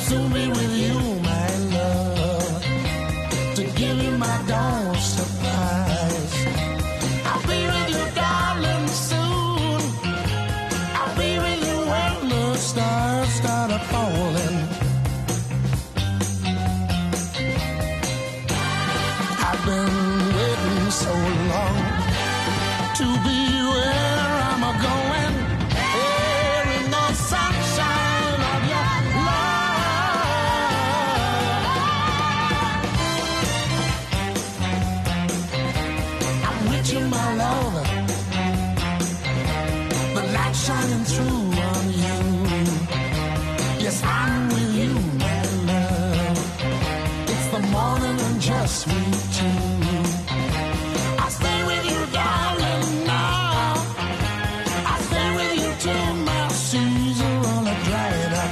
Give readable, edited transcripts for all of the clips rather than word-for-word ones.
soon be with you, my love, to give you my dawn surprise. I'll be with you, darling, soon. I'll be with you when the stars start falling. I've been waiting so long to be where I'm going. Here in the sunshine of your love. I'm with you, my love. The light shining through on you. Yes, I'm with you, my love. It's the morning and just we two. I'll stay with you, darling, now. I'll stay with you till my seas are all dried up.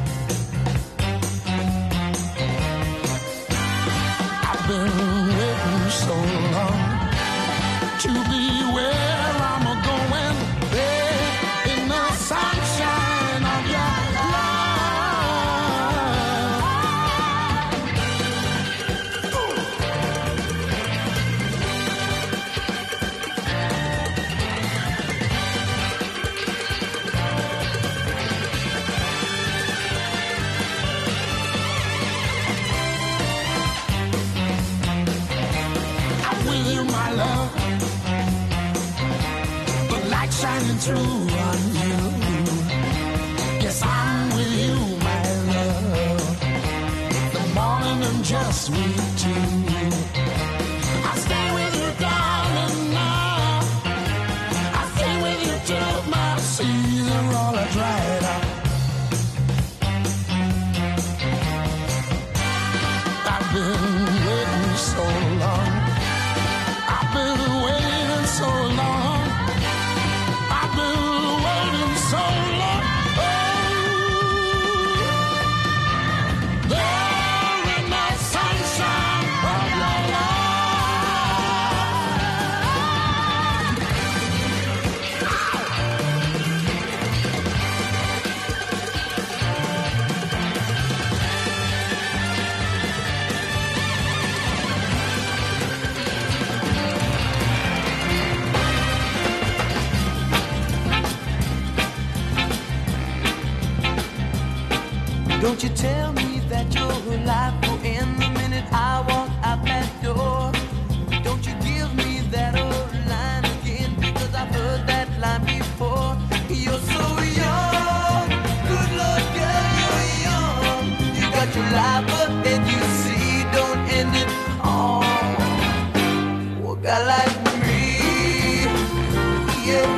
I've been waiting so long to be where I'm going, babe, in the sunshine of your love, the light shining through on you. Yes, I'm with you, my love. The morning and just we two. I'll stay with you, darling, now. I'll stay with you till my seas are all dried up. I've been waiting so long. I've been waiting so long. I've been waiting so long. Oh, there in the sunshine of your Don't you tell me that your life will end the minute I walk out that door. Don't you give me that old line again, because I've heard that line before. You're so young, good Lord, girl, you're young. You got your life ahead, you see, don't end it all. Oh, a guy like me, yeah.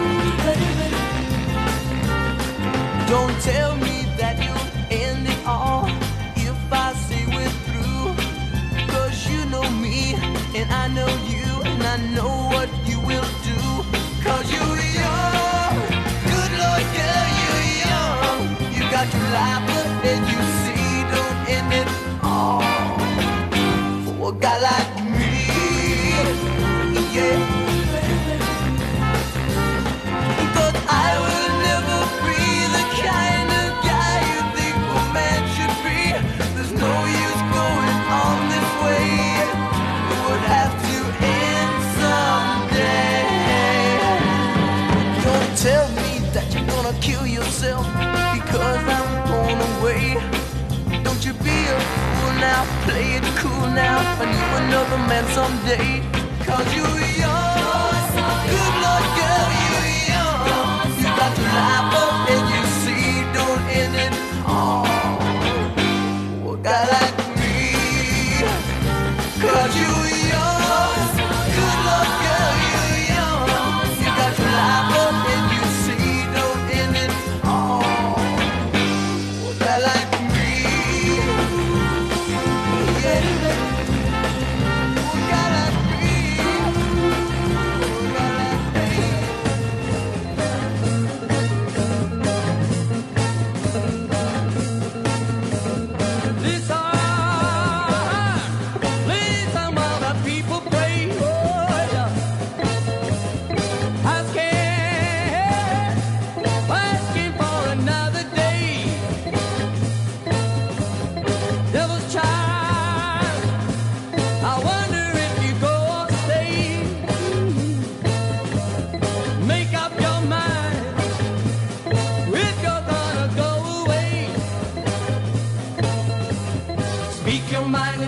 Don't tell me that you'll end it all if I say we're through. 'Cause you know me and I know you, and I know what you will do. 'Cause you're young, good Lord, girl, you're young. You got your life ahead, you see, don't end it all. For a guy like me, yeah. 'Cause I will never be the kind of guy you think a man should be. There's no use going on this way. It would have to end someday. Don't tell me that you're gonna kill yourself because I'm going away. Don't you be a fool now, play it cool now, find you another man someday. 'Cause you're young, good Lord, girl, you're young. You got your life up and you see, don't end it all. Oh, a guy like me, 'cause you're young, good Lord, girl, you're young. You got your life up and you see, don't end it all. Oh, a guy like me, yeah. Oh, a guy like me.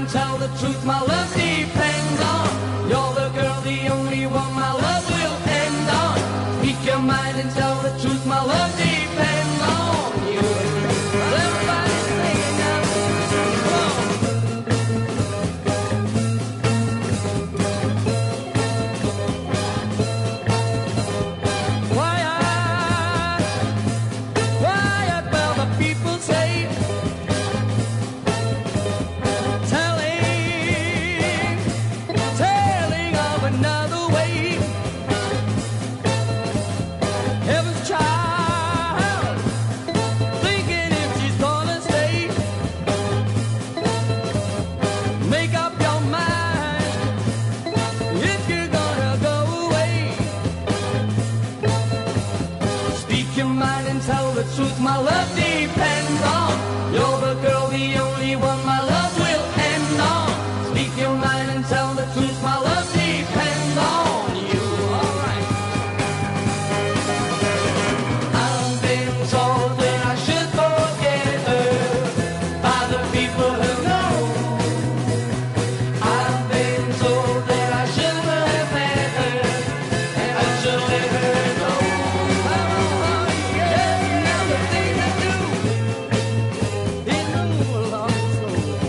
and tell the truth, my love depends on. You're the girl, the only one my love will end on. Speak your mind and tell the truth, my love depends on you. Well, everybody's singing now. Come on. Quiet, well, the people say, telling of another way. Heaven's child, thinking if she's gonna stay. Make up your mind if you're gonna go away. Speak your mind and tell the truth, my love depends on. You're the girl, the only one my love will end on. Speak your mind and tell the truth, my love depends on you. All right. I've been told that I should forget her by the people who know. I've been told that I shouldn't have met her and I should let her go. Just another thing to do. It moves along slow.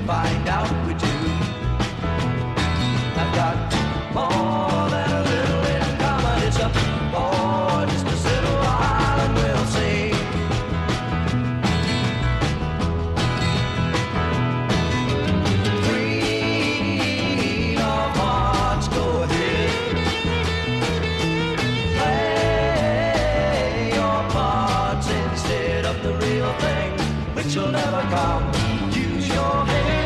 find out we do. I've got more than a little in common. It's a more, just a little while and we'll see. Free of hearts, go ahead. Play your parts instead of the real thing, which will never come. Use your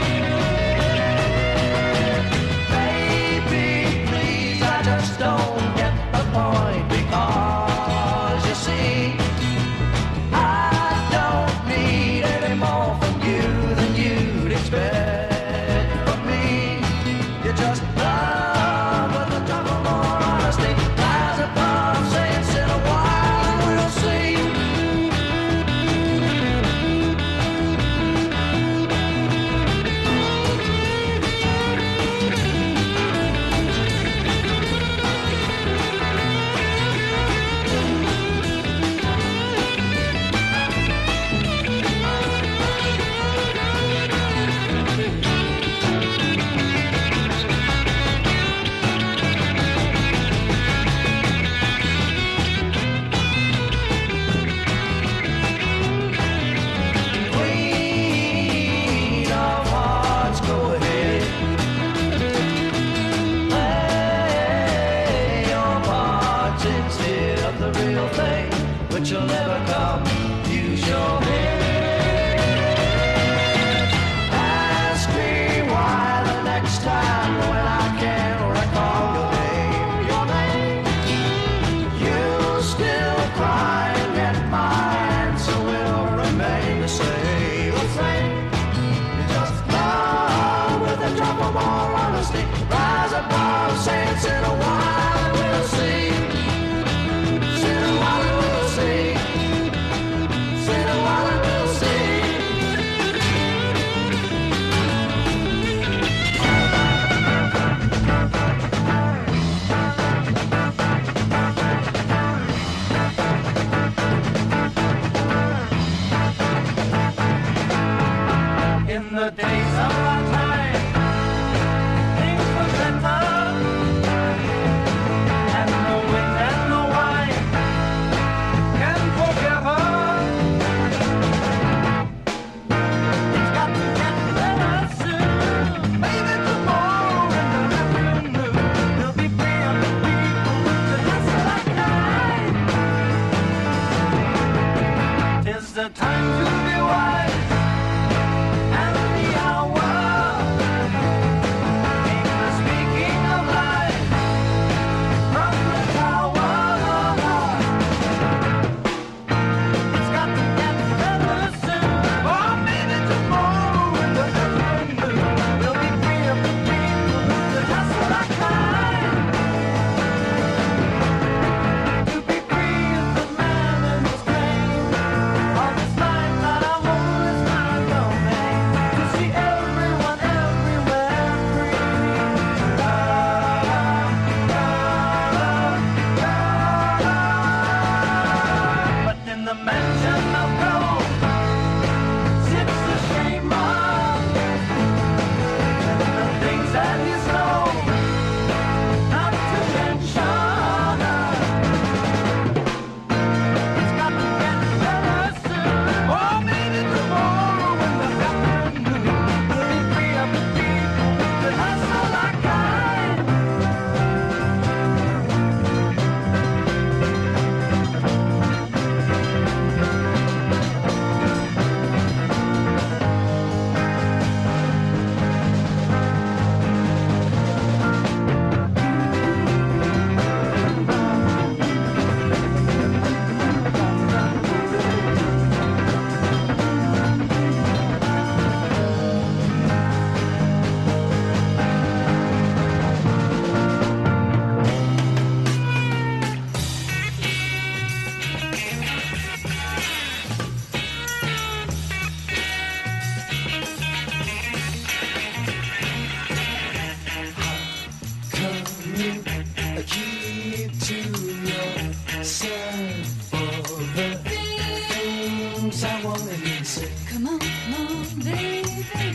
head. Baby, please, I just don't get the point, because you see, I don't need any more from you than you'd expect from me. You just love with a drop of more honesty. Rise above, saying sit a while and we'll see. Queen of hearts, go ahead. Play your parts instead of the real thing, which will never come. Use your head. Ask me why the next time when I can't recall your name, you still cry, and yet my answer will remain the same. You just love with a drop of more honesty. Rise above, saying sit a while and we'll see. Sit a while and we'll see. Sit a while and we'll see. In the days of our time, things were better, and no wind and no wine can forever. It's got to get better soon. Maybe tomorrow in the afternoon there'll be plenty of people to dance like night. 'Tis the time to be wise and the hour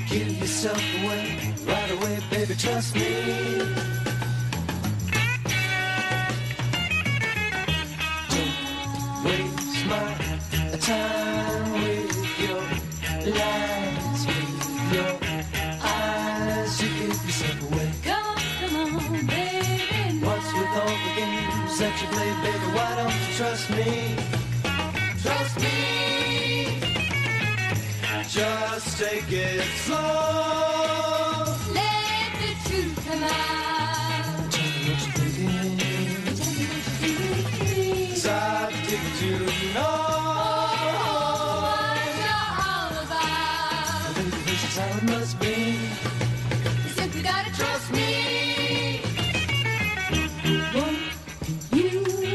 Give yourself away right away, baby, trust me. Don't waste my time with your lies, with your eyes. You give yourself away. Come on, baby. What's with all the games that you play, baby? Why don't you trust me? Trust me. Just take it slow. Let the truth come out. Tell me what you're thinking. Tell me what you're thinking. 'Cause I dig to know. What you're all about. Baby, this is how it must be. You simply gotta trust me. Won't you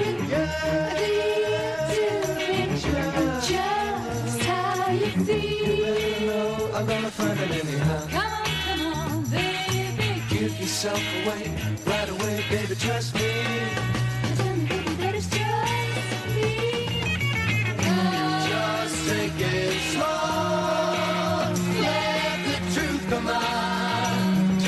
just how you feel? I'm gonna find it anyhow. Come on, baby. Give yourself away right away, baby, trust me. Tell me, baby, that it's just me. Just take it slow. Let the truth come out.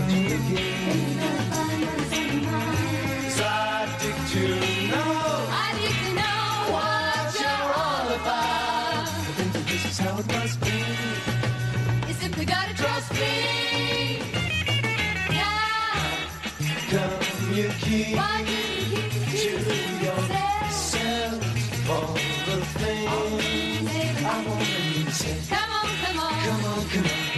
Cause I dig to know I need to know what you're all about. baby, this is how it must be. You simply gotta trust me. Yeah. Come, you keep Why do you keep to yourself? yourself all the things I want you to say. Come on, come on. Come on, come on.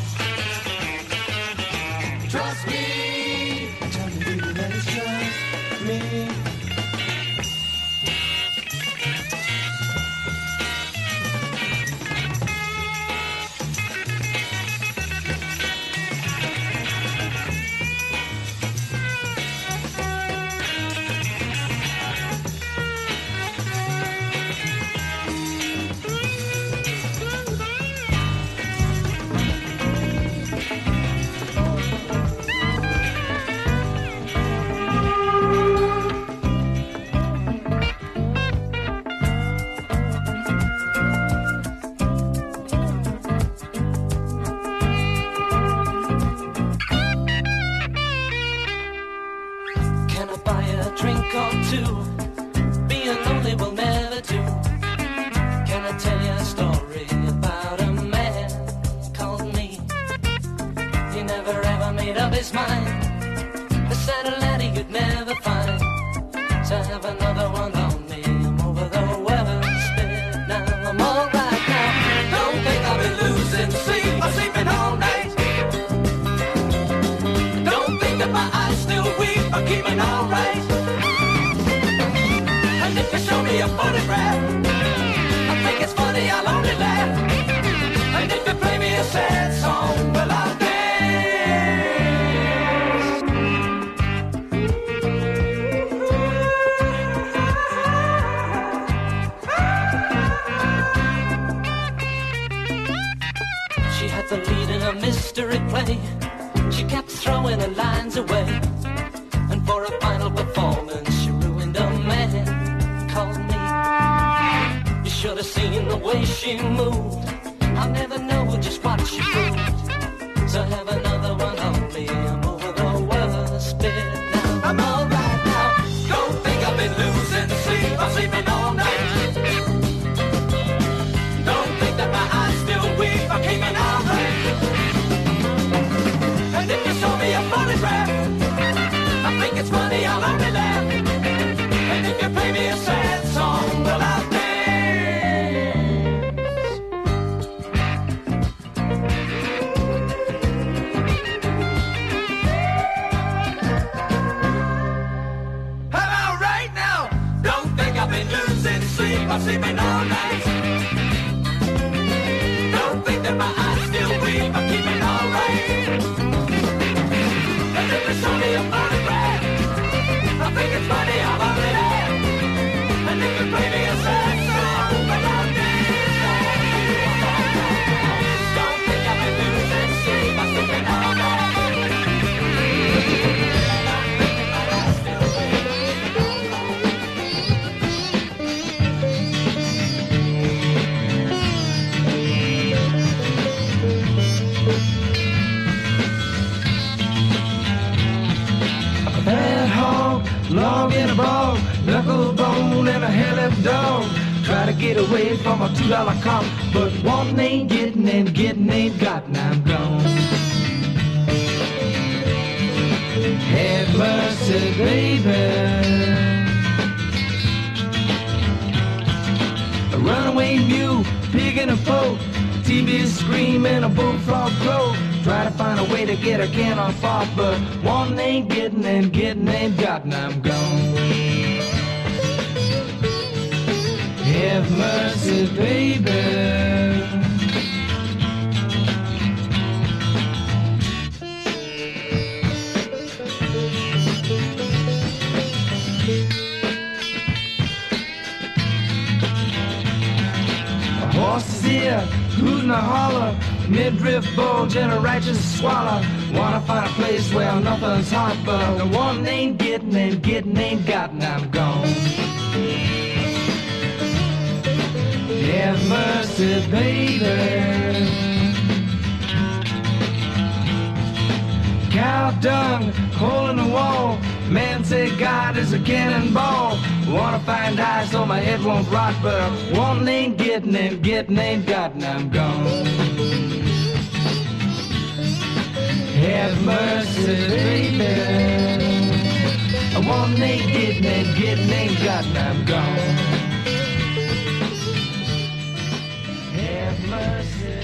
Trust me. Tell me, baby, that it's just me. Can I buy a drink or two? Being lonely will never do. Can I tell you a story about a man called me? He never ever made up his mind. The sad laddie you'd never find. To have another one on me. I'm over the weather, spit now. I'm alright now. Don't think I've been losing sleep or sleeping all night. Don't think that my eyes still weep or keeping alright. And if you show me a photograph, I think it's funny, I'll only laugh. And if you play me a sad song, well, I'll dance. She had the lead in a mystery play. She kept throwing her lines away. And for a final performance, she ruined a man called me. You should have seen the way she moved. I'll never know just what she proved. So have another one on me. I'm over the weather, spit now. I'm alright now. Don't think I've been losing sleep. I'm sleeping all night. Don't think that my eyes still weep. I'm keeping alright. And if you show me a photograph, I think it's funny, I'll only laugh. And if you play me a sad song, well, I'll dance. dog. Try to get away from a $2 cop, but one ain't getting and getting ain't got. Now I'm gone. Have mercy, baby. A runaway mule, pig in a poke, TV screaming, a bullfrog crow. Try to find a way to get a can off off, but one ain't getting and getting ain't got. Now I'm gone. Have mercy, baby. A horse is here, hooting a holler, midriff bulge and a righteous swallow. Wanna find a place where nothing's hot, but the one ain't getting and getting ain't got. Now I'm gone. Have mercy, baby. Cow dung, hole in the wall. Man say God is a cannonball. Wanna find eyes so my head won't rot, but one ain't getting and getting ain't got. Now I'm gone. Have mercy, baby. One ain't getting and getting ain't got. Now I'm gone. Have mercy,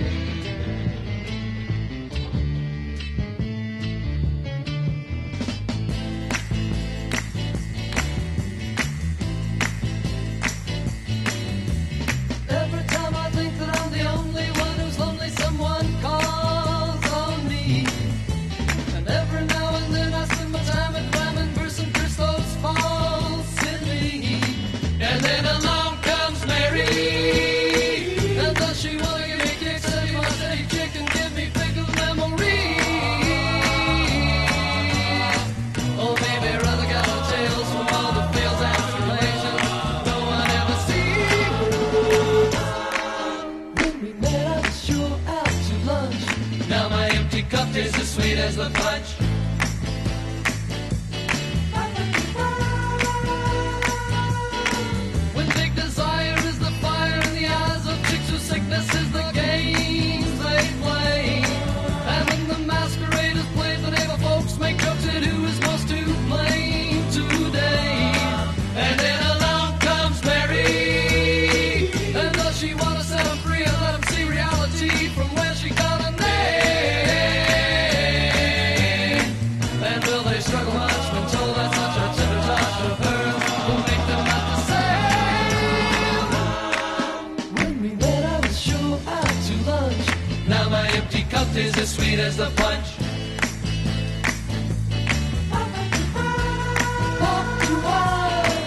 Every time I think that I'm the only one who's lonely, someone calls on me. And every now and then I spend my time at climbing verse and curse those false in me. And then along comes Mary. And does she want to give me kicks? Say, my steady chick and give me pickles memories. Oh, baby, rather got no tales from all the fails and tribulations no one ever sees. When we met, I was sure out to lunch. Now my empty cup tastes as sweet as the punch. When big desire is the fire in the eyes of chicks whose sickness is the games they play. And when the masquerade is played, the neighbor folks make jokes at who is most to blame today. And then along comes Mary. And does she want to set him free and let him see reality from where she got a name? And will they struggle much when told that such a tender touch of hers will make them not the same? When we met, I was sure out to lunch. Now my empty cup tastes as sweet as the punch. Pop to wine.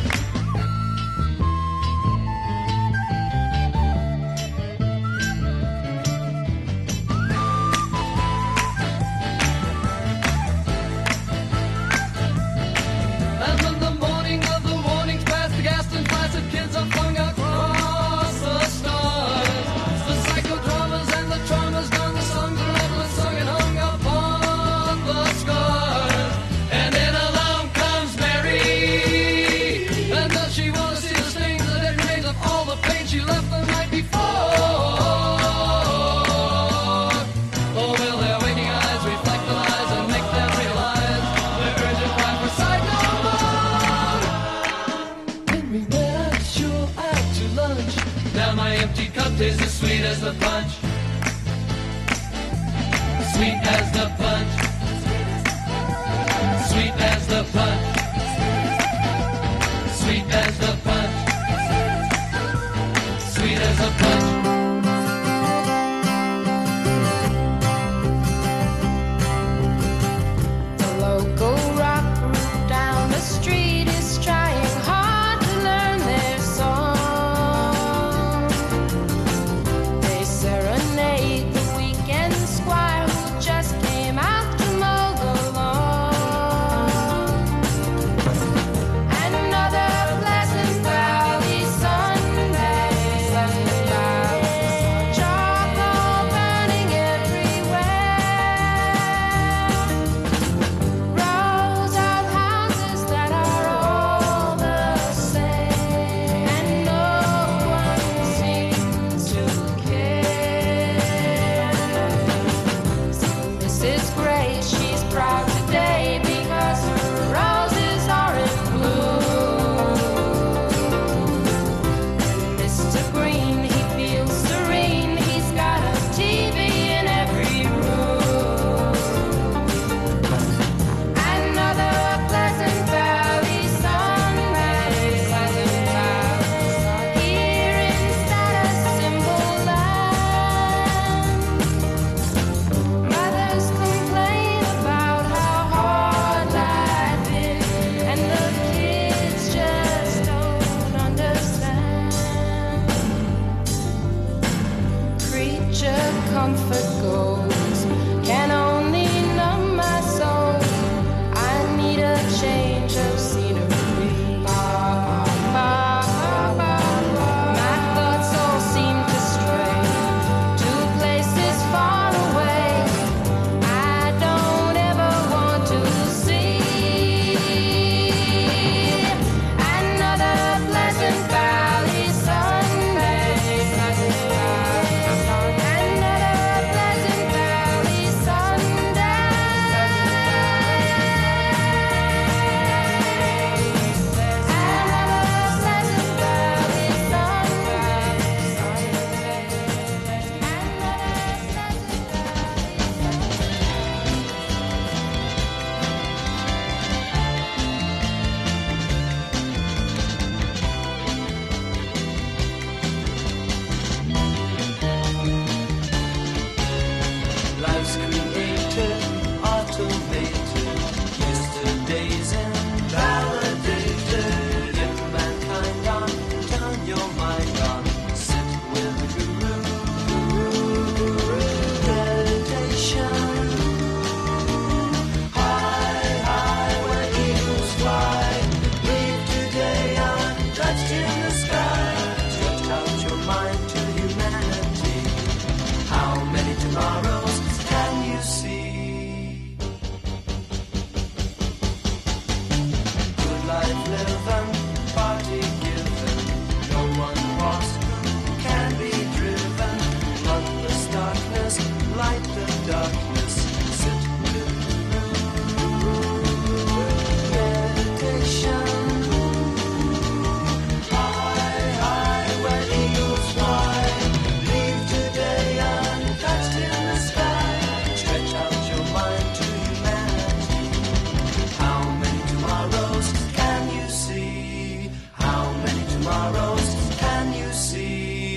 And when the morning of the warnings past the gas and placid kids are flung across the stars, the psychodramas and the traumas done, the songs are endless, sung and hung upon the scars. And then along comes Mary. And does she want to see the stains, the dead remains of all the pain she left the night before? Oh, will their waking eyes reflect the lies and make them realize their urgent cry for sight no more? When we met, I was sure out to lunch. Now my empty cup tastes as sweet as the punch. Sweet as the punch. Sweet as the punch. Sweet as the punch. Sweet as the punch. The local rock group down the street is trying hard to learn their song. They serenade the weekend squire who just came out to mow the lawn. is great. She's proud today because her roses are in bloom. And Mr. Green, he feels serene. He's got a TV in every room. Another Pleasant Valley Sunday. Here in status symbol land. Mothers complain about how hard life is, and the kids just don't understand. Creature comfort goes, can only numb my soul. I need a change of scenery. My thoughts all seem to stray to places far away I don't ever want to see. Another Pleasant Valley Sunday. Another Pleasant Valley Sunday. Life's created, automated, yesterdays invalidated. If mankind on, turn your mind on, sit with Guru. Meditation. High, high, where eagles fly. Leave today untouched in the sky. Stretch out your mind to humanity. How many tomorrows can you see? Good life living, party given. No one lost can be driven. Bloodless darkness, light the darkness. Sit with meditation. High, high, where eagles fly. Leave today untouched in the sky. Stretch out your mind to humanity. How many tomorrows can you see? How many tomorrows can you see?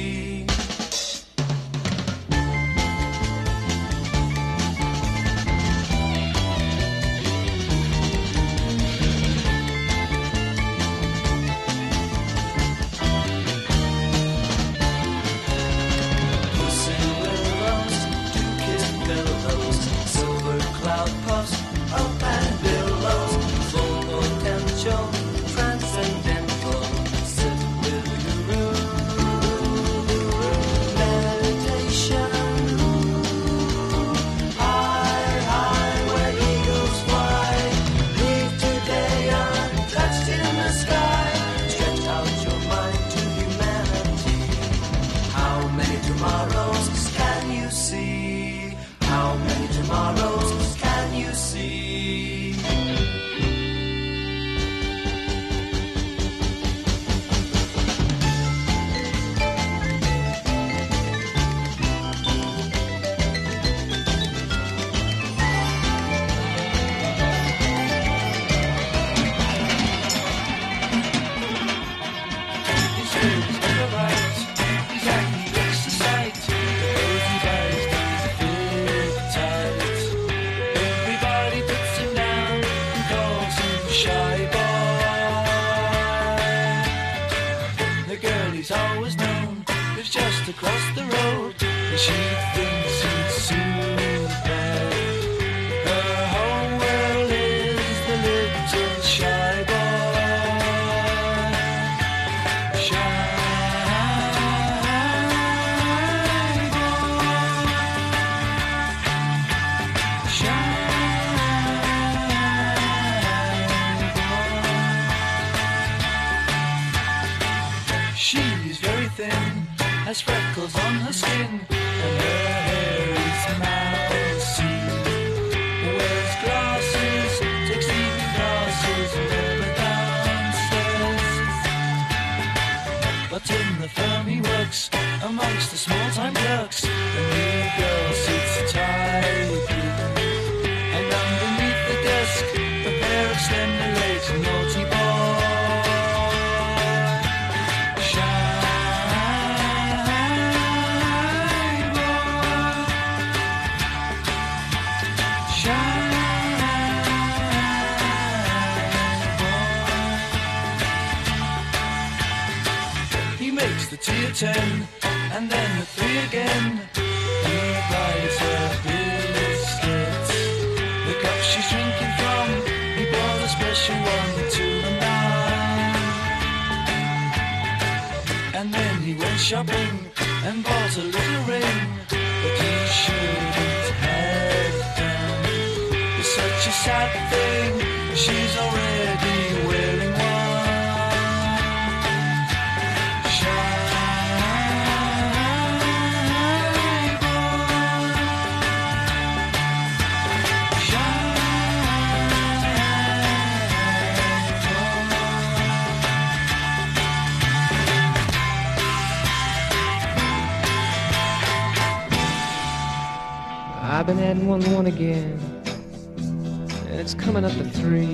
Pussy willows, two-kissed billows, silver cloud puffs, up and billows, full potential, transcendental, sit with Guru. Meditation. High, high, where eagles fly. Leave today untouched in the sky. Stretch out your mind to humanity. How many tomorrows can you see? How many tomorrows can you see? Everybody puts him down and calls him shy boy. The girl he's always known lives just across the road, and she thinks he's super. Her whole world is the little shy boy. Shy boy. Shy boy. She's very thin, has freckles on her skin, and her hair is mousy. 10, and then the 3 again. He buys her biscuits, the cup she's drinking from. He bought a special one to the 9. And then he went shopping and bought a little ring that he shouldn't have done. It's such a sad thing, she's already wearing one. I've been adding 1 again, and it's coming up to 3.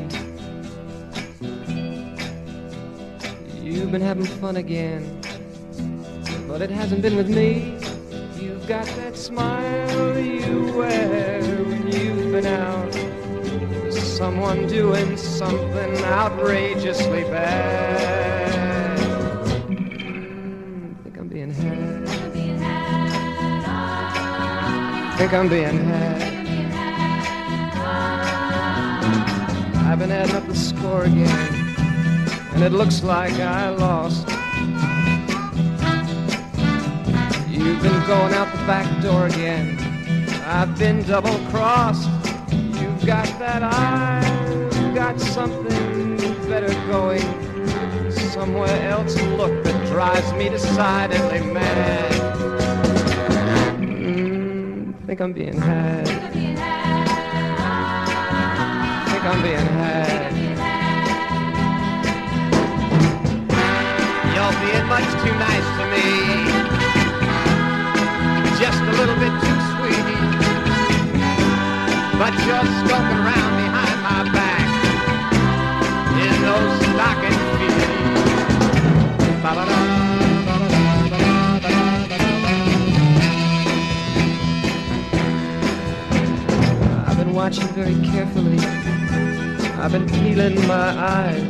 You've been having fun again, but it hasn't been with me. You've got that smile you wear when you've been out with someone doing something outrageously bad. Think I'm being had. Think I'm being had. I've been adding up the score again, and it looks like I lost. You've been going out the back door again. I've been double-crossed. You've got that I've got something better going. Somewhere else to look that drives me decidedly mad. Think I'm being had. Think I'm being had. You're being much too nice to me. Just a little bit too sweet. But you're skulking around behind my back in those stocking feet. Ba-ba-da. Watching very carefully, I've been peeling my eyes.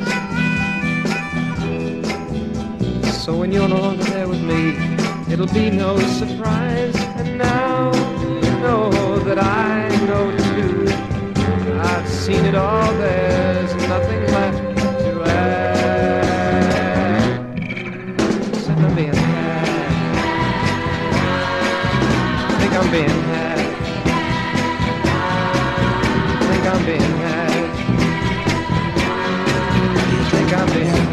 So when you're no longer there with me, it'll be no surprise. And now you know that I know too. I've seen it all, there's nothing left to add. Except I'm being had. I think I'm being had. I'm being had. Think I'm being had.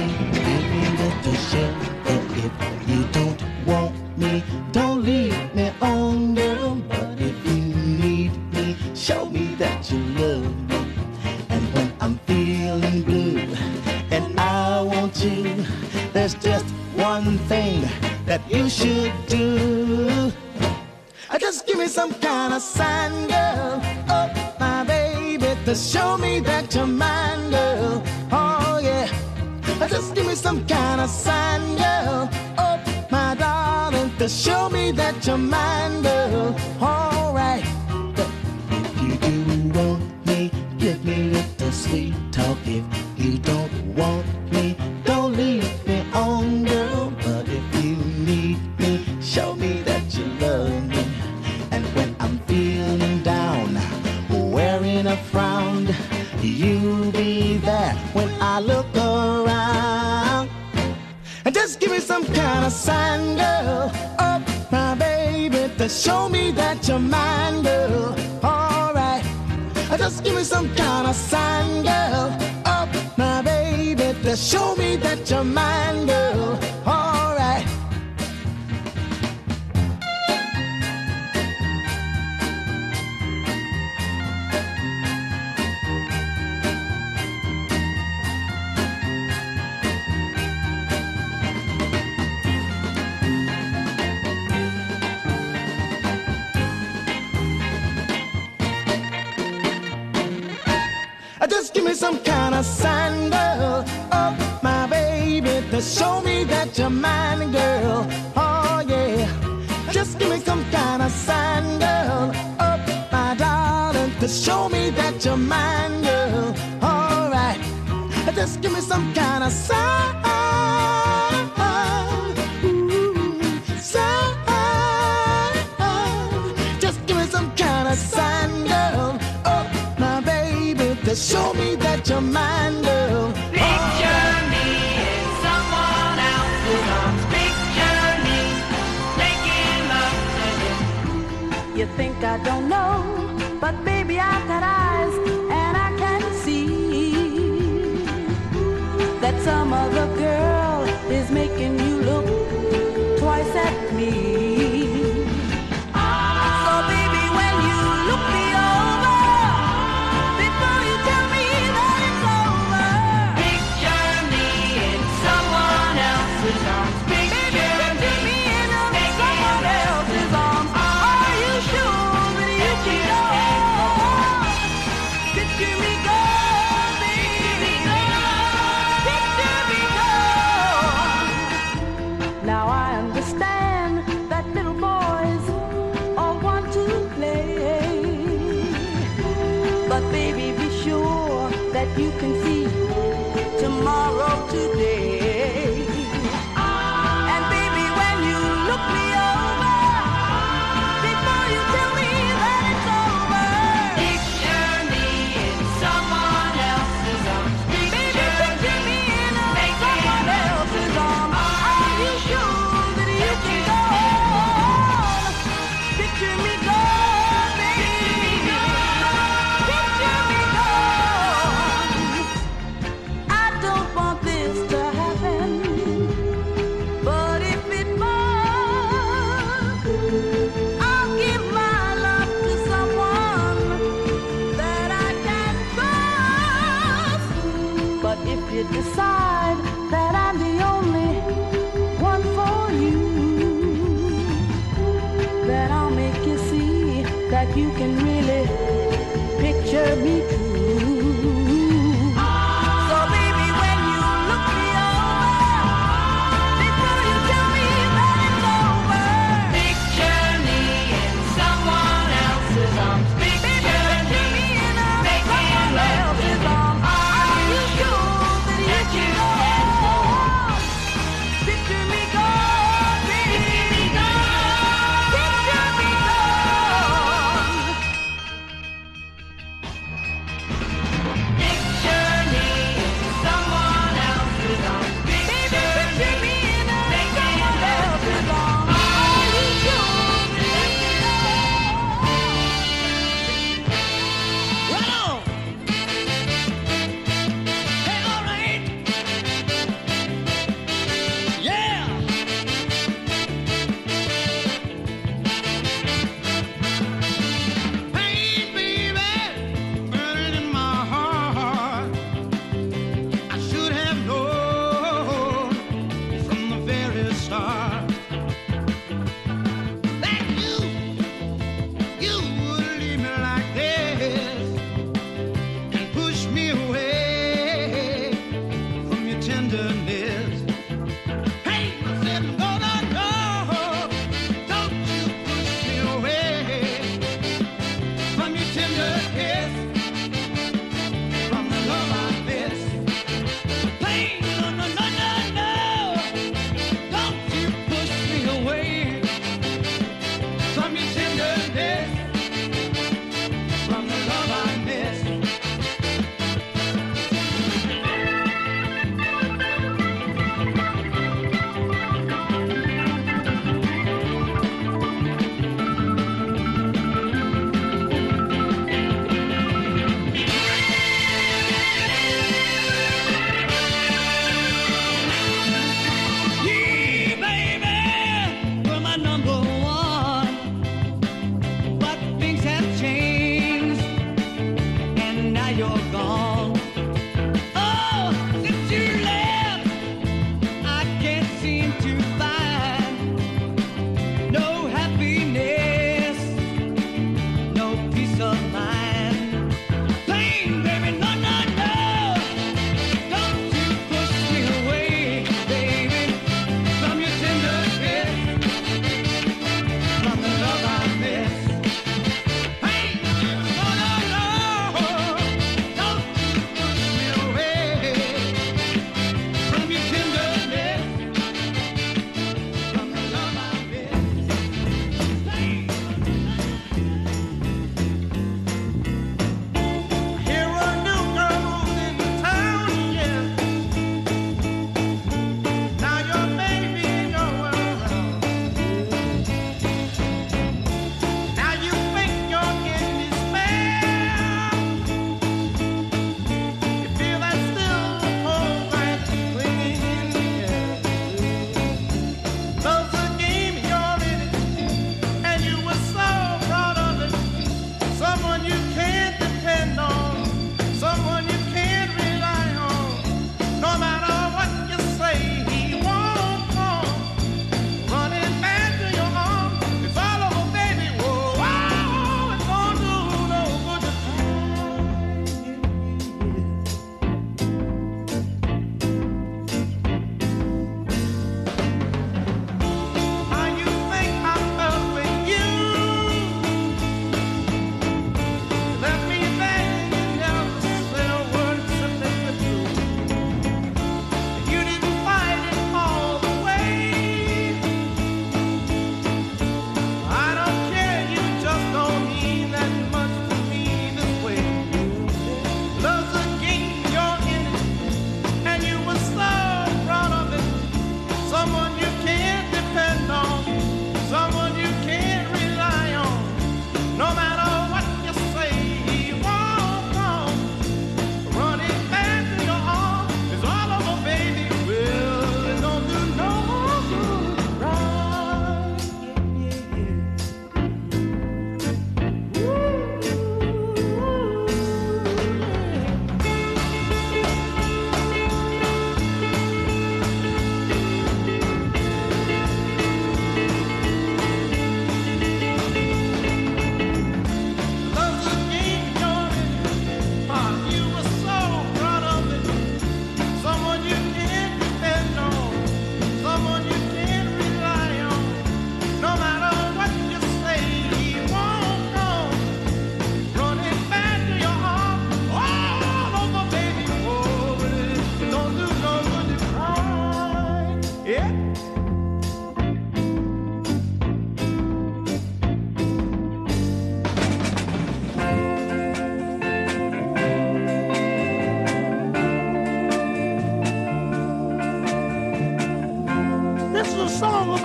If you don't want me, don't leave me on, girl. But if you need me, show me that you love me. And when I'm feeling blue and I want you, there's just one thing that you should do. Just give me some kind of sign, girl. Oh, my baby, to show me that you're mine, girl. Oh, yeah. Just give me some kind of sign, girl. Oh, my darling, to show me that you're mine, girl. All right. If you do want me, give me little sweet talk. If you don't want me, don't leave me on, girl. But if you need me, show me that you love me. And when I'm feeling down, wearing a frown, you'll be there when I look around. And just give me some kind of sign, girl. Oh, my baby, to show me that you're mine, girl. All right. Just give me some kind of sign, girl. Oh, my baby, to show me that you're mine, girl. All right. Just give me some kind of sign, girl. Oh, my baby, to show me that you're mine, girl. Oh, yeah. Just give me some kind of sign, girl. Oh, my darling, to show me that you're mine, girl. All right. Just give me some kind of sign. Ooh. sign, girl. Oh, my baby, to show me that you're mine, girl. Picture me in someone else's arms. Picture me making love to you. You think I don't know, but baby, I've got eyes and I can see that some other girl is making you look twice at me. So baby, when you look me over, before you tell me that it's over, Picture me in someone else's arms. baby, picture me in someone else's arms. Are you sure that you can go? Picture me go, baby. Picture me go. Now I understand that little boys all want to play, but baby, be sure that you can see tomorrow today. And baby, when you look me over, before you tell me that it's over, Picture me in someone else's arms. baby, picture me in someone else's arms. Are you sure that you can go? Picture me go, baby. Picture me go. I don't want this to happen, but if it must, I'll give my love to someone that I can trust. But if you decide that I'm the only one for you, then I'll make you see that you can really picture me true. So baby, when you look me over, before you tell me that it's over, Picture me in someone else's arms. baby, Picture picture me in making someone love to else's you. arms. Are you sure that you can go? Picture me go, baby. Picture me go. Picture me in someone else's arms. Baby, Picture picture me in someone else's arms. Are you sure that you can go?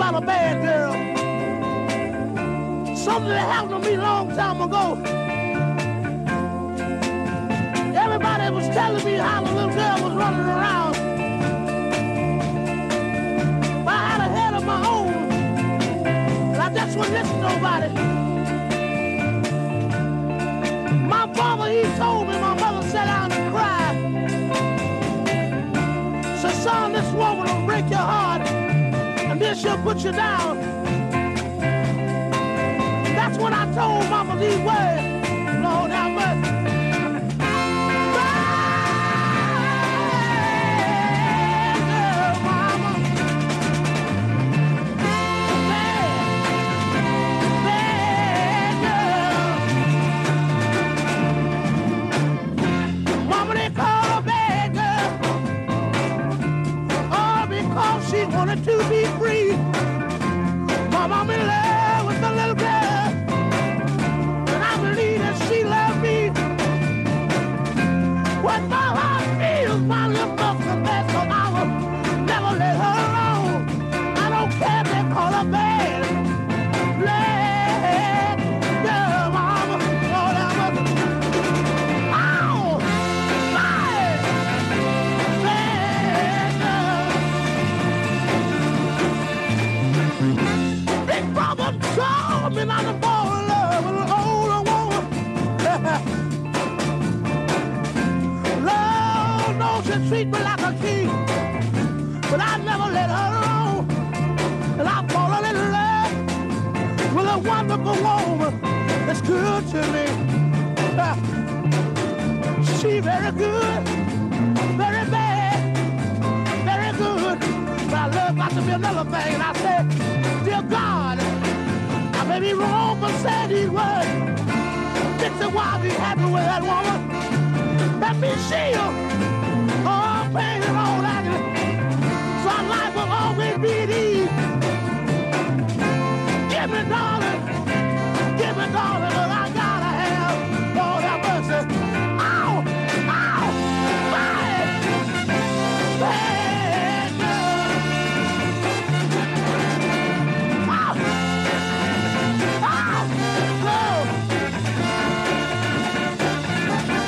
about a bad girl. Something that happened to me a long time ago. Everybody was telling me how the little girl was running around. But I had a head of my own, and I just wouldn't listen to nobody. My father, he told me, my mother sat down and cried. Said, son, this woman will break your heart, and then she'll put you down. That's when I told mama these words. Lord have mercy. She wanted to be free. Mama, I'm in love with the little girl, and I believe that she loved me. What my heart feels, my lips must confess, 'cause I will never let her alone. I don't care if they call her bad. Bad girl, mama, Lord have mercy. Ow! Bad, bad girl. Big brother told me not to fall in love with an older woman. Lord knows she treat me like a king, but I never let her alone. And I fallen in love with a wonderful woman that's good to me. She very good, very bad, very good. But I love got to be another thing. And I said, dear God, I may be wrong for saying these words. Dixie, why be happy with that woman? Let me shield all pain and all that. So our life will always be at ease. Give me, darling, what I gotta have. Lord have mercy. Ow, ow, bad, bad girl. Ow, ow, no.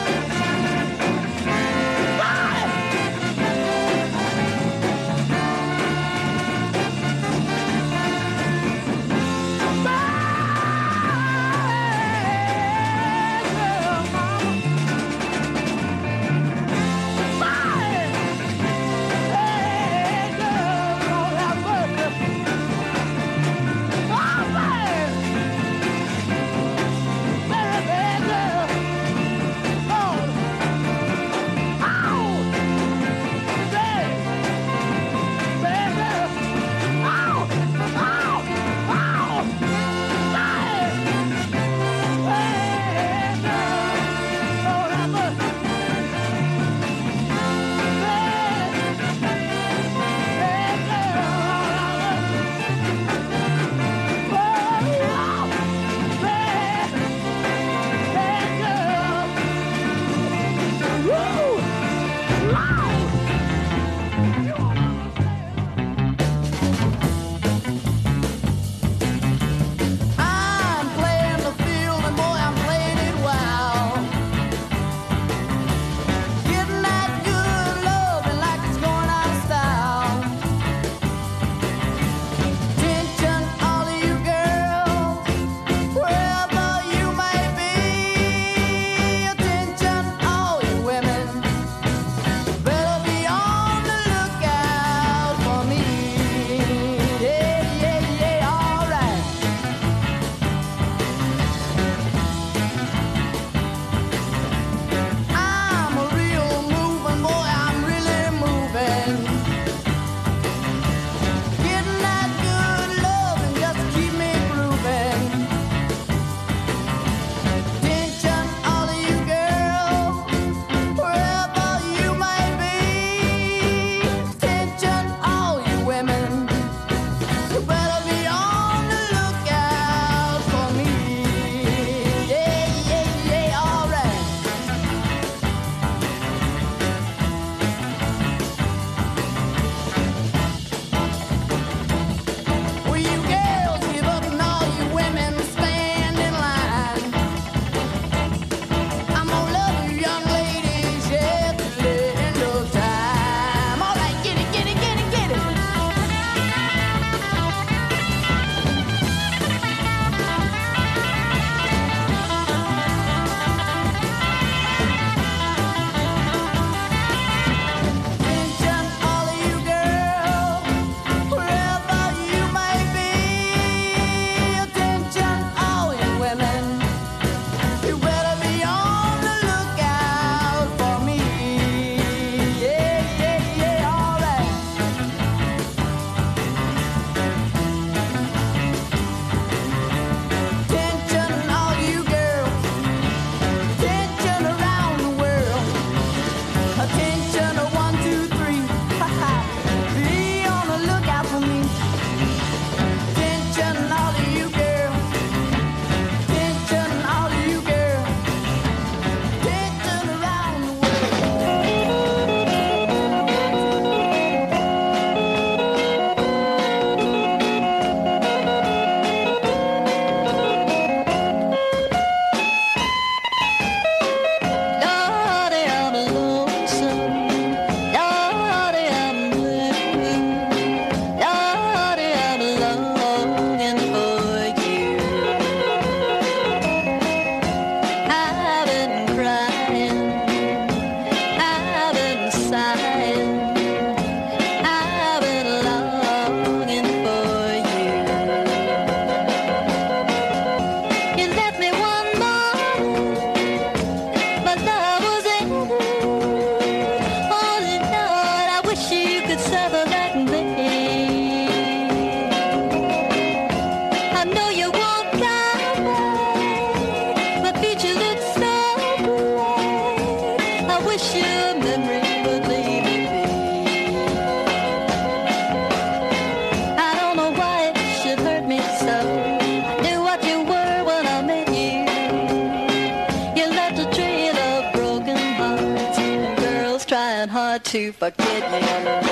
it hard to forget you.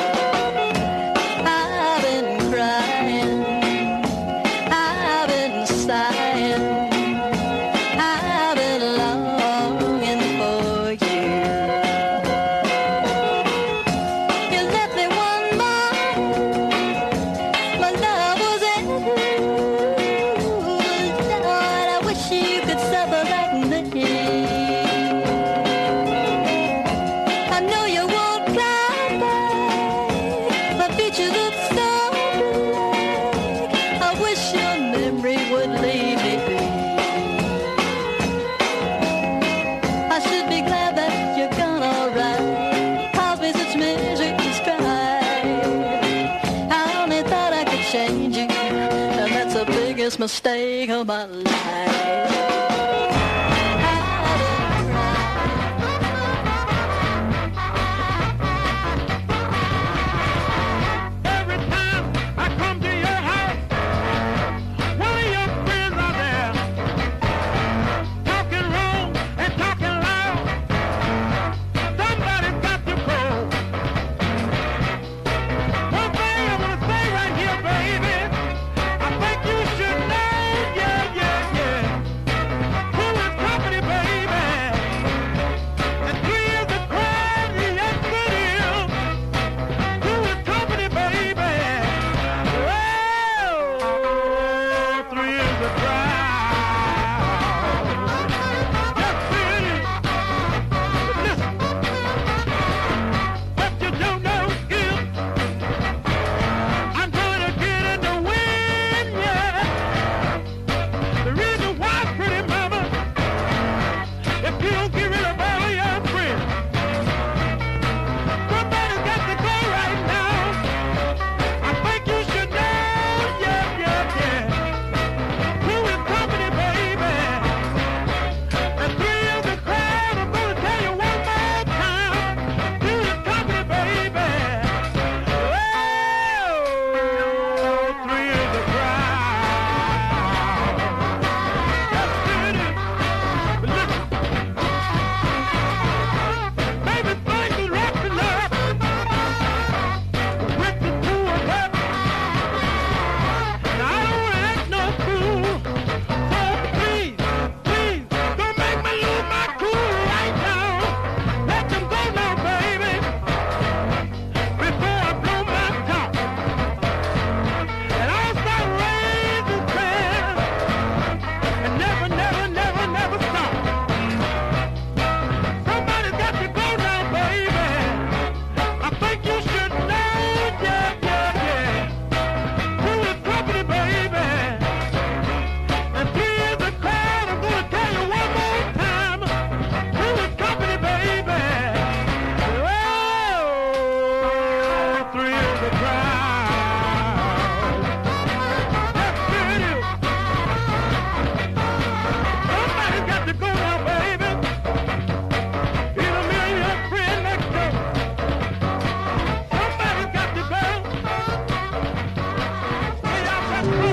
I've been crying, I've been sighing, I've been longing for you. You left me one more, my love was ended. Lord, I wish you could suffer like me. I know you won't come back. My future looks so black. I wish your memory would leave me be. I should be glad that you're gone, alright. Caused me such misery and strife. I only thought I could change you, and that's the biggest mistake of my life. Every time I come to your house, one of your friends are there, talking wrong and talking loud. Somebody's got to go. One thing I want to say right here, baby, I think you should know, yeah, yeah, yeah, who is company, baby, and 3 years of crime, yes it is. Who is company, baby? Oh, 3 years of crime. Yes, it is. But listen, what you don't know is I'm going to get in the wind, yeah. The reason why, pretty mama, if you don't get rid of all your friends, somebody's got to go right now. I think you should know, yeah, yeah, yeah, who is company, baby. And 3 years of crime, I'm gonna tell you one more time, who is company, baby. Oh, 3 years of crime. Yes, it is. But listen, baby, things is wrapping up with the two of us. And I don't want to act no fool. So please, please, don't make me lose my cool right now. Let them go now, baby, before I blow my top. And I'll start raising sand and never, never, never, never stop. Somebody's got to go now, baby. I think you should know, yeah, yeah, yeah, who is company, baby. And 3 years of crime, I'm gonna tell you one more time, who is company, baby. Oh, 3 years of crime. Yes, it is. Somebody's got to go now, baby. Either me or your friend next door. Somebody's got to go. Hey, y'all got to go.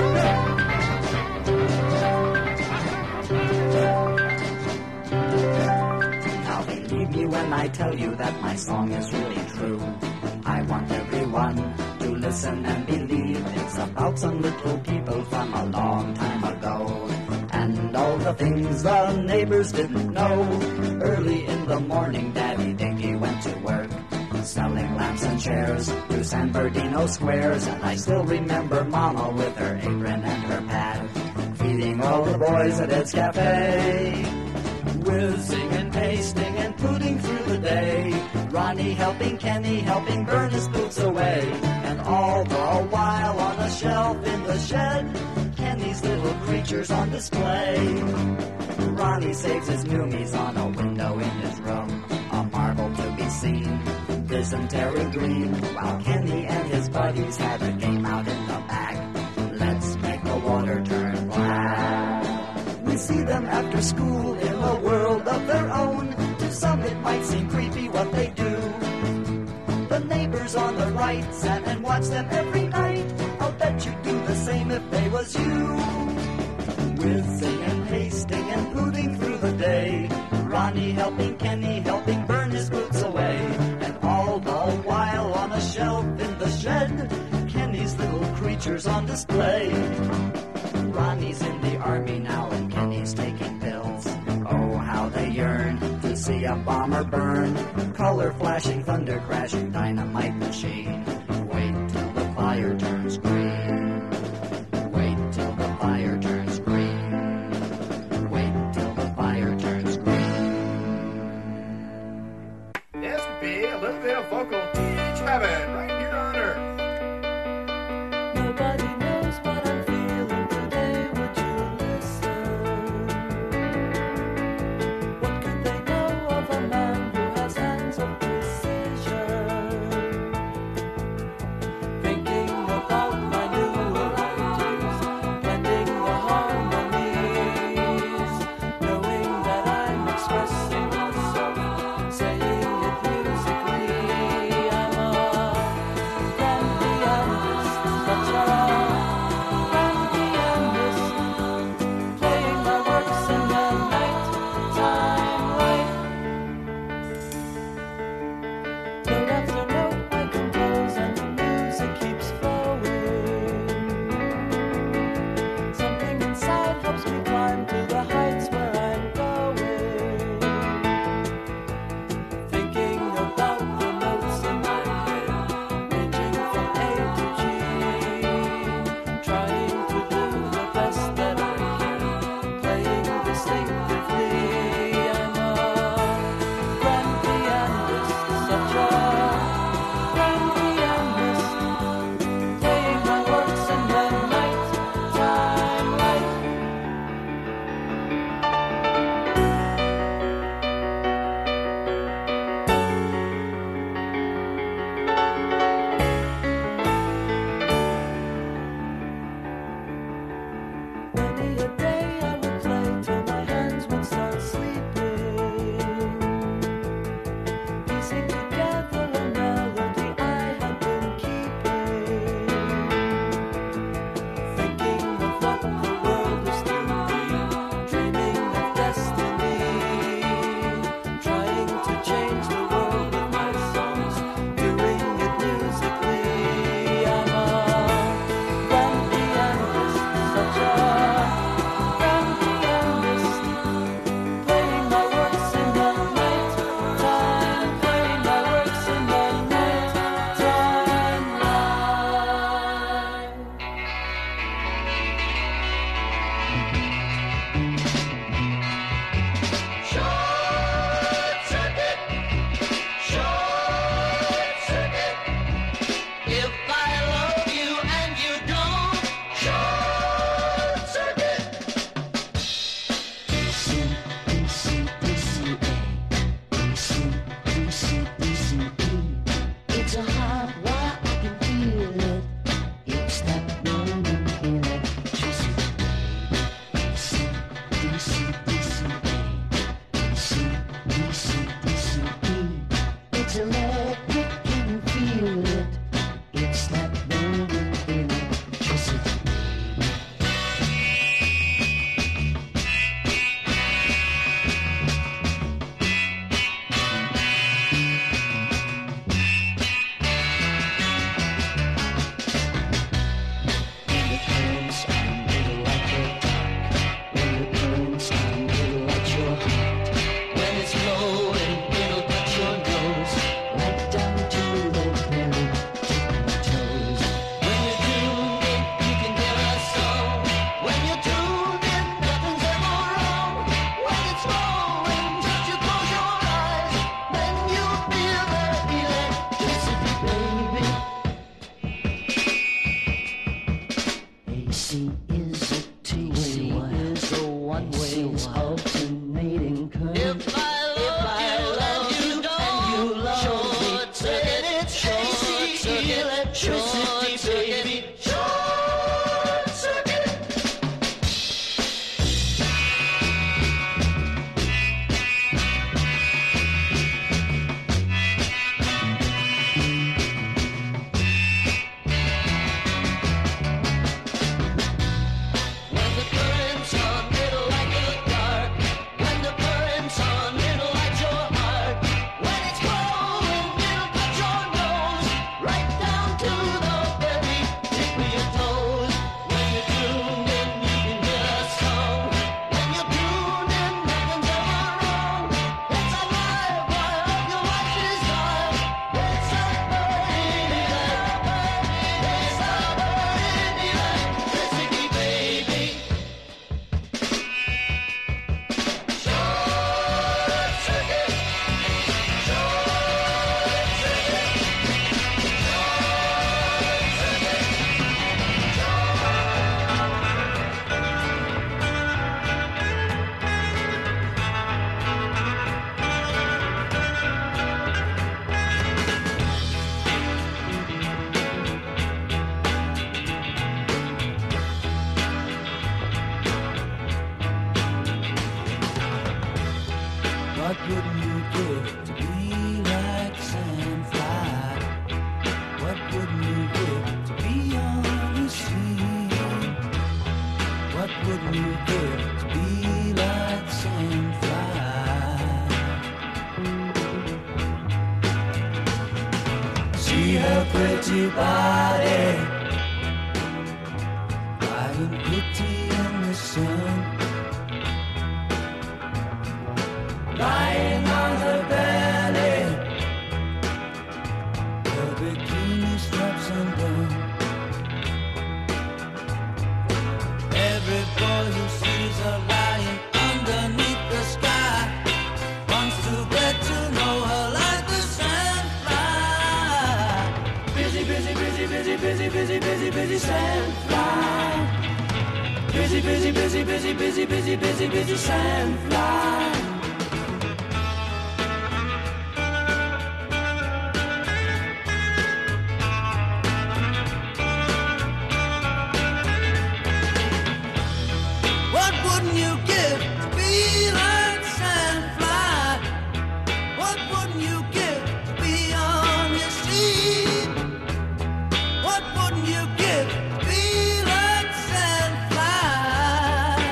Now believe me when I tell you that my song is really true. I want everyone to listen and believe it's about some little people from a long time ago. And all the things the neighbors didn't know. Early in the morning, Daddy Dinky went to work, selling lamps and chairs through San Bernardino squares. And I still remember Mama with her apron and her pad, feeding all the boys at Ed's Cafe. Whizzing and pasting and putting through the day. Ronnie helping Kenny, helping burn his boots away. And all the while on a shelf in the shed, Kenny's little creatures on display. Ronnie saves his moomies on a window in his room, a marvel to be seen, dysentery green. While Kenny and his buddies had a game out in the back. Let's make the water turn black. We see them after school in a world of their own. To some it might seem creepy what they do. The neighbors on the right sat and watched them every night. I'll bet you'd do the same if they was you. Whizzing and pasting and putting through the day. Ronnie helping Kenny, helping burn his boots away. And all features on display. Ronnie's in the army now and Kenny's taking pills. Oh, how they yearn to see a bomber burn. Color flashing, thunder crashing, dynamite machine. Wait till the fire turns green. Wait till the fire turns green. Wait till the fire turns green. This could be a little bit of vocal teach heaven right here on Earth. Nobody knows what I'm feeling today. Would you listen? What could they know of a man who has hands of precision? Thinking about my new varieties, blending the harmonies, knowing that I'm expressing myself, saying it musically. I'm a What wouldn't you give to be like sandfly? What wouldn't you give to be on the sea? What wouldn't you give to be like sandfly? See her pretty body lying pretty in the sun, lying on her belly, her bikini straps undone. Every boy who sees her lying underneath the sky wants to get to know her like the sandfly. Busy, busy, busy, busy, busy, busy, busy, busy sandfly. Busy, busy, busy, busy, busy, busy, busy, busy sandfly. What wouldn't you give to be like sandfly? What wouldn't you give to be on your seat? What wouldn't you give to be like sandfly?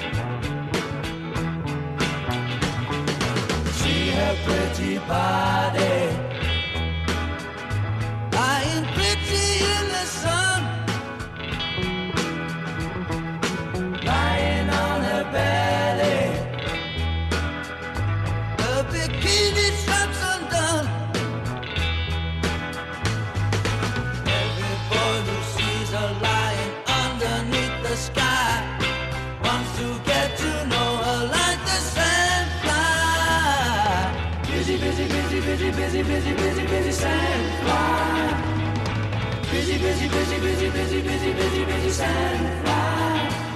See her pretty body lying pretty in the sun, lying on her belly, her bikini straps undone. Every boy who sees her lying underneath the sky wants to get to know her like the sandfly. Busy, busy, busy, busy, busy, busy, busy, busy sandfly. Busy, busy, busy, busy, busy, busy, busy, busy sandfly.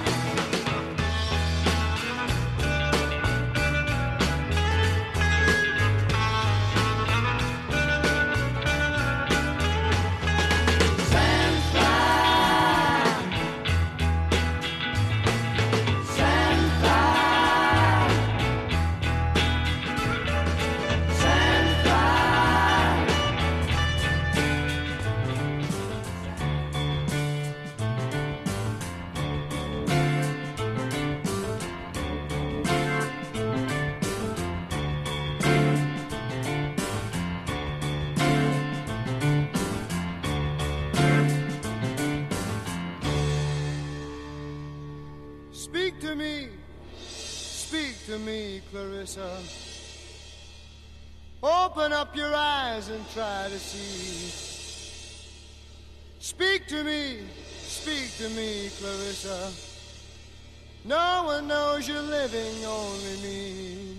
Speak to me, Clarissa. Open up your eyes and try to see. Speak to me, Clarissa. No one knows you're living, only me.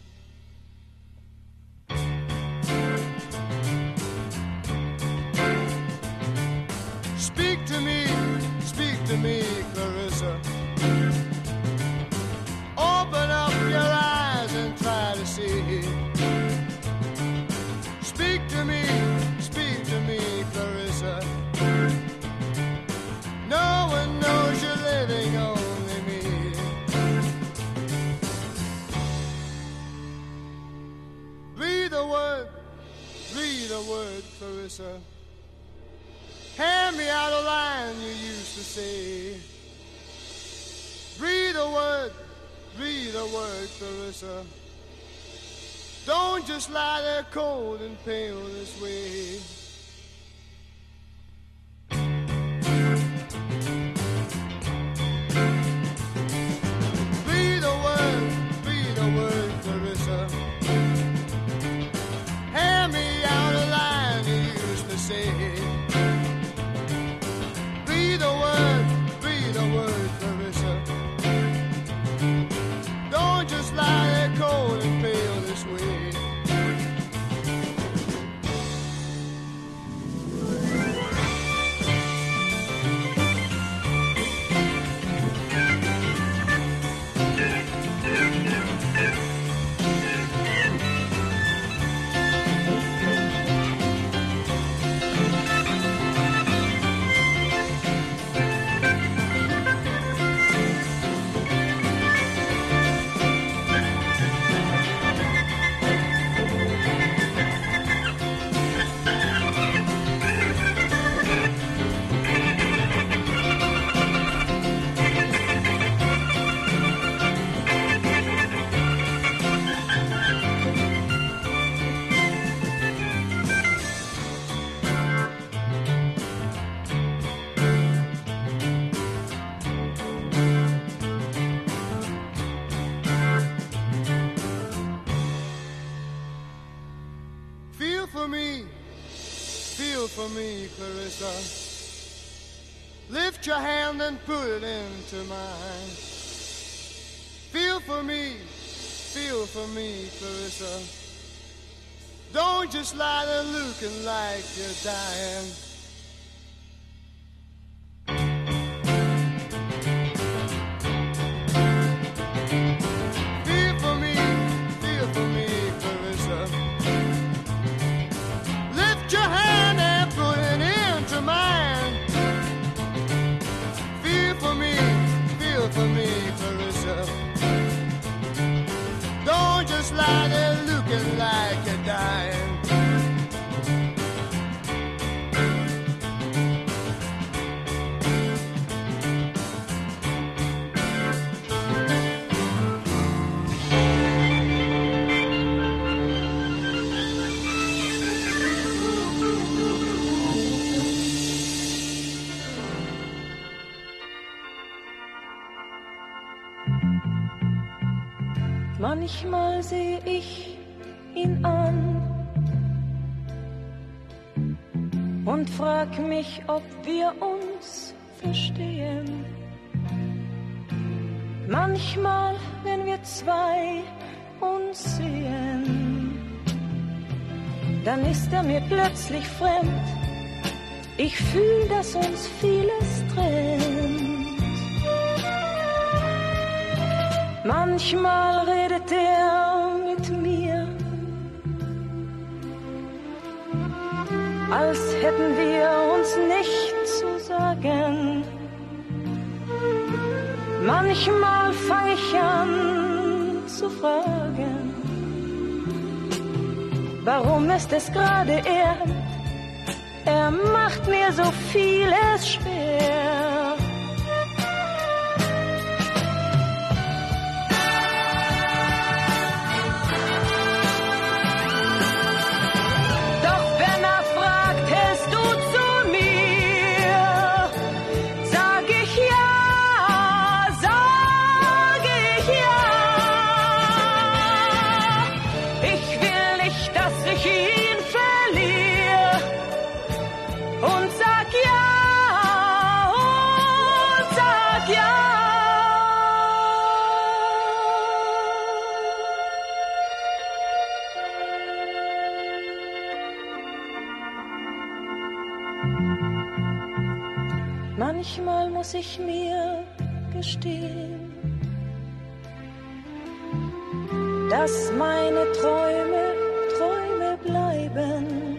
Speak to me, Clarissa. Open up your eyes and try to see. Speak to me, Clarissa. No one knows you're living, only me. Read the word, Clarissa. Hand me out a line you used to say. Read the word, Clarissa. Don't just lie there cold and pale this way. Read the word, Clarissa. Hand me out a line you used to say. Read the word, Clarissa. Don't just lie there cold and pale this way. feel for me, Clarissa. Lift your hand and put it into mine. Feel for me, Clarissa. Don't just lie there looking like you're dying. Feel for me, Clarissa. Lift your hand and put it into mine. Feel for me, Clarissa. Don't just lie there looking like you're dying. Manchmal sehe ich ihn an und frag mich, ob wir uns verstehen. Manchmal, wenn wir zwei uns sehen, dann ist er mir plötzlich fremd. Ich fühl, dass uns vieles trennt. Manchmal redet er mit mir, als hätten wir uns nichts zu sagen. Manchmal fang ich an zu fragen, warum ist es gerade er? Er macht mir so vieles schwer. Manchmal muss ich mir gestehen, dass meine Träume Träume bleiben.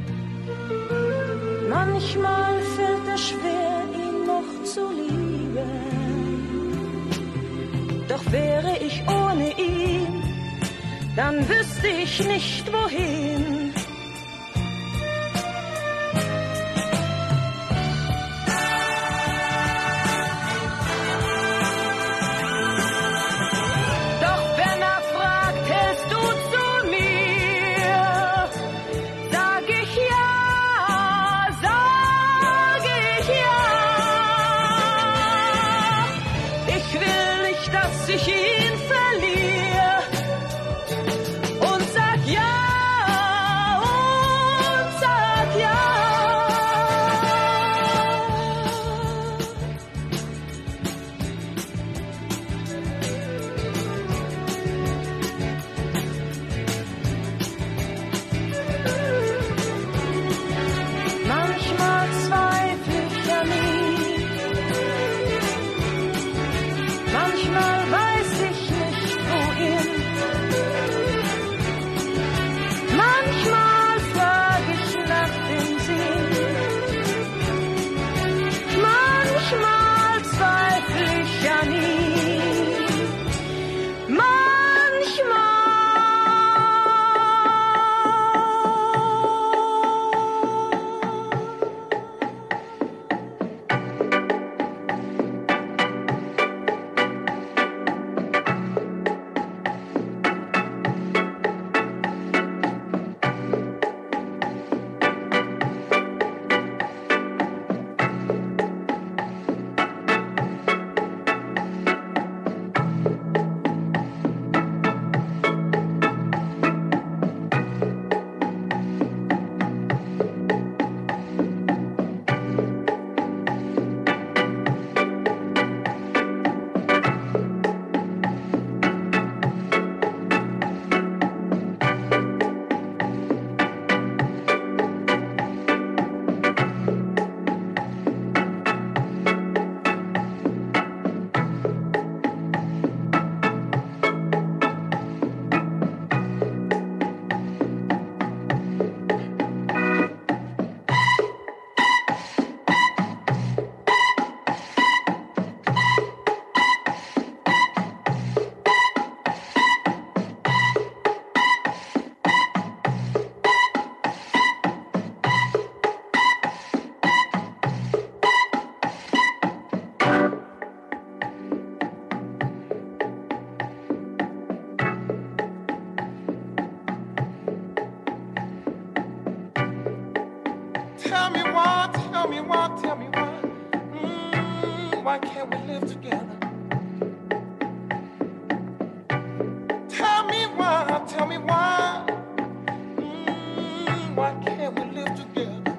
Manchmal fällt es schwer, ihn noch zu lieben. Doch wäre ich ohne ihn, dann wüsste ich nicht wohin. Ich will nicht, dass ich ihn verliere, und sag ja, me why, tell me why. Why can't we live together? Tell me why, tell me why. Why can't we live together?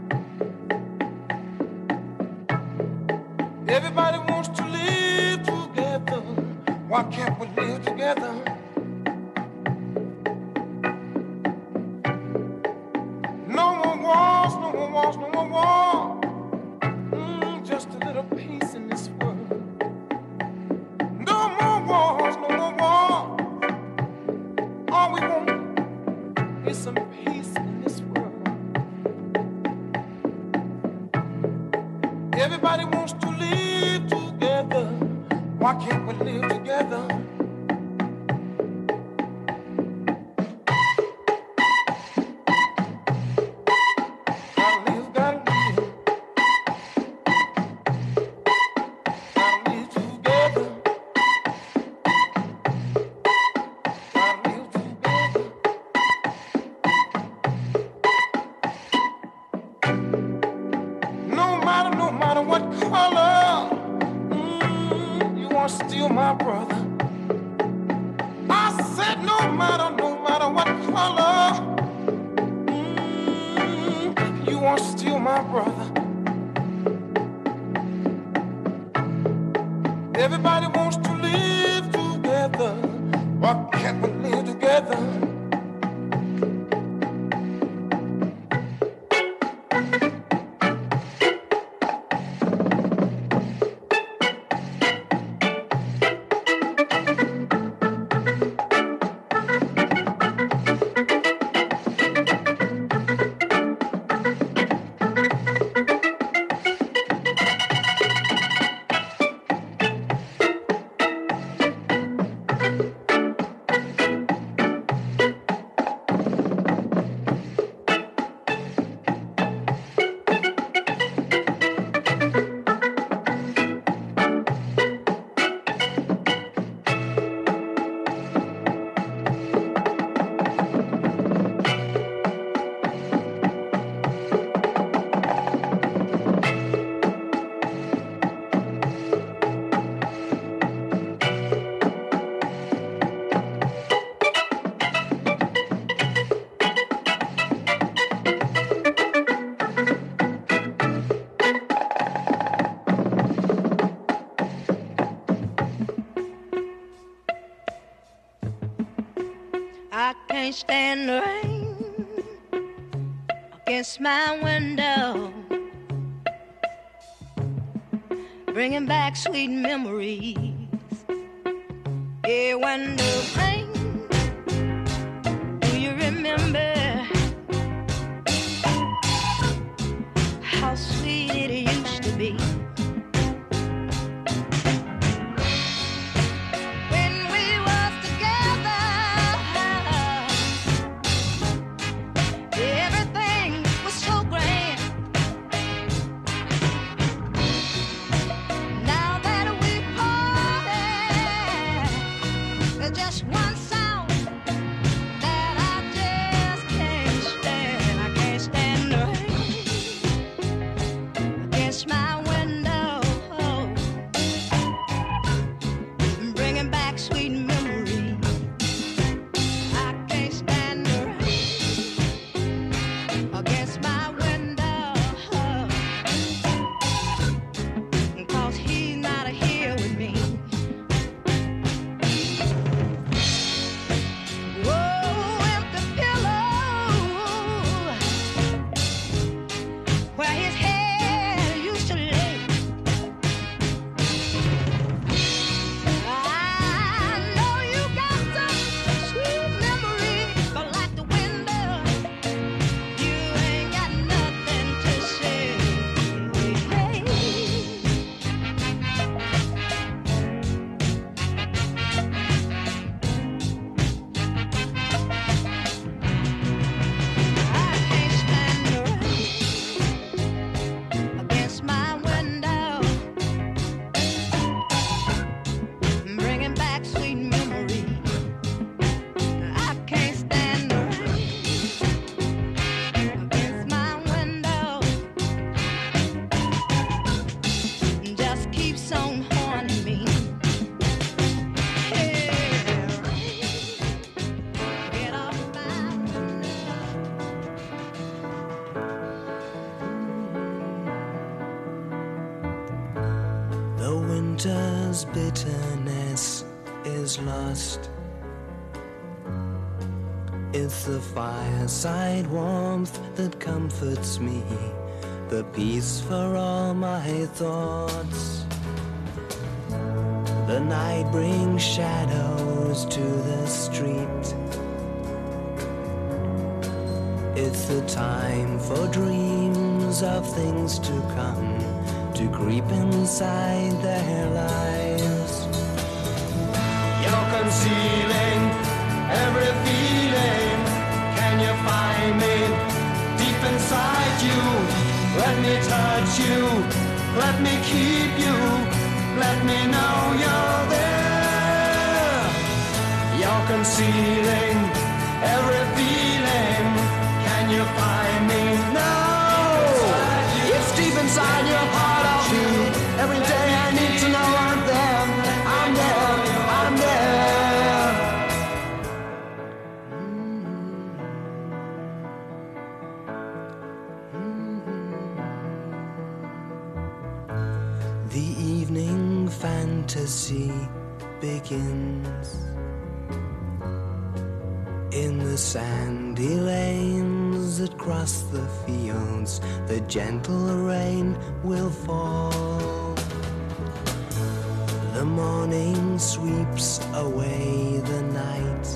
Everybody wants to live together. Why can't we live together? No more wars, no more wars, no more war. Just a little peace in this world. No more wars, no more war. All we want is some peace in this world. Everybody wants to live together. Why can't we live together? No matter what color, you are still my brother. I said no matter what color, you are still my brother. Everybody wants to live together. Why can't we live together? I can't stand the rain against my window, bringing back sweet memories. Yeah, when the rain, do you remember how sweet it used to be? Just one winter's bitterness is lost. It's the fireside warmth that comforts me, the peace for all my thoughts. The night brings shadows to the street. It's the time for dreams of things to come, to creep inside their lives. You're concealing every feeling. Can you find me deep inside you? Let me touch you, let me keep you, let me know you're there. You're concealing every feeling. Can you find me now? It's deep inside your heart of you. Every day I need to know I'm there, I'm there, I'm there. The evening fantasy begins in the sandy lanes that cross the fields. The gentle rain will fall. The morning sweeps away the night,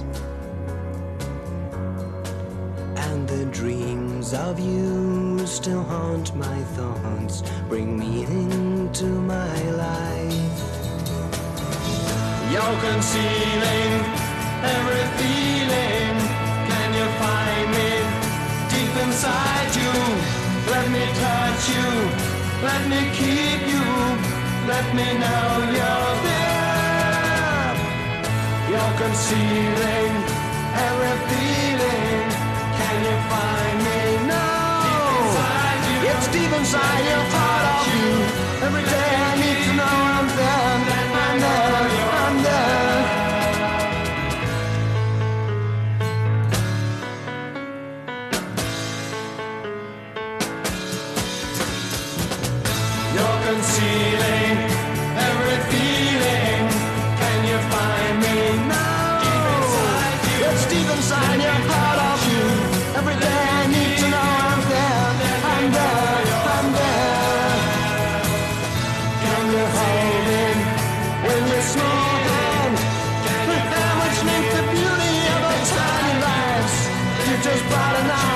and the dreams of you still haunt my thoughts, bring meaning to my life. You're concealing every feeling. Can you find me deep inside you? Let me touch you, let me keep you, let me know you're there. You're concealing every feeling. Can you find me now? It's deep inside your heart of you. Every day I need to know I'm there, I'm there, I'm there. You're concealing every feeling. Can you find me now? Deep inside you. It's deep inside your heart of you. Every day I need to know I'm there, I'm there, I'm there. Can you hold me with your small hand? How much make the beauty of our tiny lives? You just brought an eye.